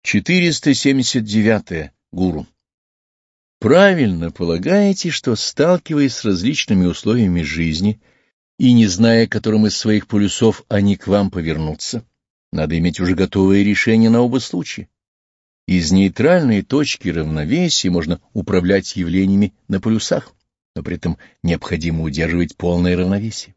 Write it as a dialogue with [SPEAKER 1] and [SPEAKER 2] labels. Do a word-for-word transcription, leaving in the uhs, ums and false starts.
[SPEAKER 1] четыреста семьдесят девятое. Гуру. Правильно полагаете, что, сталкиваясь с различными условиями жизни и не зная, которым из своих полюсов они к вам повернутся, надо иметь уже готовое решение на оба случая. Из нейтральной точки равновесия можно управлять явлениями на полюсах, но при этом необходимо удерживать полное равновесие.